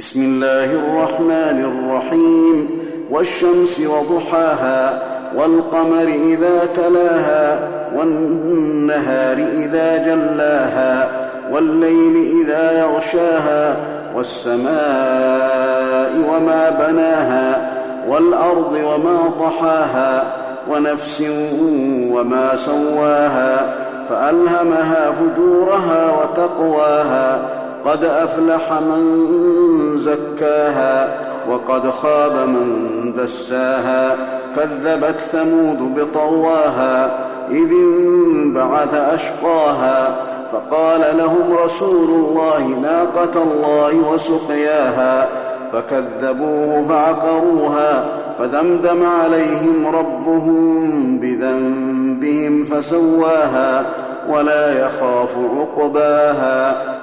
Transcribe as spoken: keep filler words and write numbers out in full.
بسم الله الرحمن الرحيم والشمس وضحاها والقمر إذا تلاها والنهار إذا جلاها والليل إذا يغشاها والسماء وما بناها والأرض وما طحاها ونفس وما سواها فألهمها فجورها وتقواها قد أفلح من زكاها وقد خاب من دساها كذبت ثمود بطواها إذ انبعث أشقاها فقال لهم رسول الله ناقة الله وسقياها فكذبوه فعقروها فدمدم عليهم ربهم بذنبهم فسواها ولا يخاف عقباها